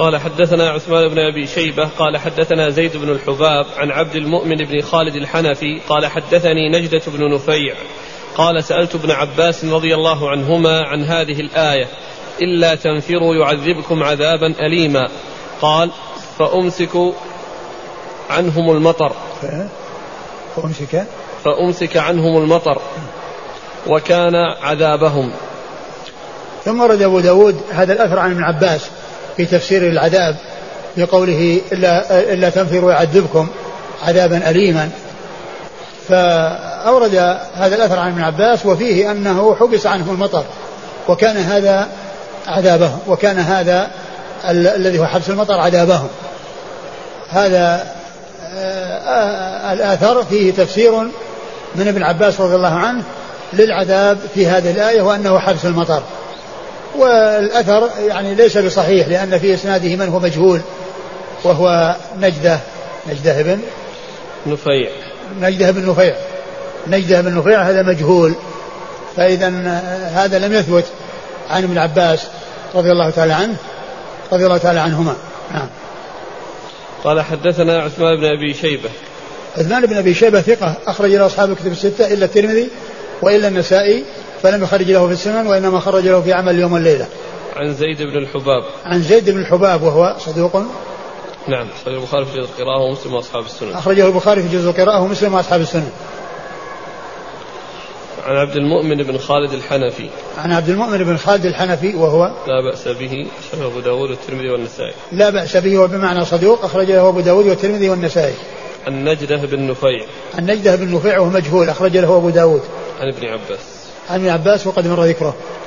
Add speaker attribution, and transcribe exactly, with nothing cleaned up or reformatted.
Speaker 1: قال حدثنا عثمان بن أبي شيبة قال حدثنا زيد بن الحباب عن عبد المؤمن بن خالد الحنفي قال حدثني نجدة بن نفيع قال سألت ابن عباس رضي الله عنهما عن هذه الآية إلا تنفروا يعذبكم عذابا أليما قال فأمسك عنهم المطر
Speaker 2: فأمسك
Speaker 1: فأمسك عنهم المطر وكان عذابهم.
Speaker 2: ثم ورد أبو داود هذا الأثر عن ابن عباس في تفسير العذاب بقوله إلا, إلا تنفروا يعذبكم عذابا أليما. فأورد هذا الأثر عن ابن عباس وفيه أنه حبس عنهم المطر وكان هذا عذابهم وكان هذا ال- الذي هو حبس المطر عذابهم. هذا آه الآثر فيه تفسير من ابن عباس رضي الله عنه للعذاب في هذه الآية وأنه حبس المطر. والأثر يعني ليس بصحيح لأن في إسناده من هو مجهول وهو نجدة نجدة بن
Speaker 1: نفيع
Speaker 2: نجدة بن نفيع نجدة بن نفيع هذا مجهول. فإذا هذا لم يثبت عن ابن عباس رضي الله تعالى عنه رضي الله تعالى عنهما. نعم.
Speaker 1: قال حدثنا عثمان بن أبي شيبة.
Speaker 2: عثمان بن أبي شيبة ثقة أخرج له أصحاب الكتب الستة إلا الترمذي وإلا النسائي فلم يخرج له في السنن وإنما خرج له في عمل اليوم والليلة.
Speaker 1: عن زيد بن الحباب.
Speaker 2: عن زيد بن الحباب وهو صدوق.
Speaker 1: نعم أخرجه البخاري في جزء القراءة ومسلم وأصحاب السنن.
Speaker 2: أخرجه البخاري في جزء القراءة ومسلم وأصحاب السنن.
Speaker 1: عن عبد المؤمن بن خالد الحنفي.
Speaker 2: عن عبد المؤمن بن خالد الحنفي وهو
Speaker 1: لا بأس به أخرجه أبو داود والترمذي والنسائي.
Speaker 2: لا بأس به وبمعنى صدوق أخرجه أبو داود والترمذي والنسائي.
Speaker 1: عن نجدة بن نفيع.
Speaker 2: عن نجدة بن نفيع وهو مجهول أخرج له أبو داود.
Speaker 1: عن ابن عباس.
Speaker 2: عن ابن عباس وقد مر ذكره.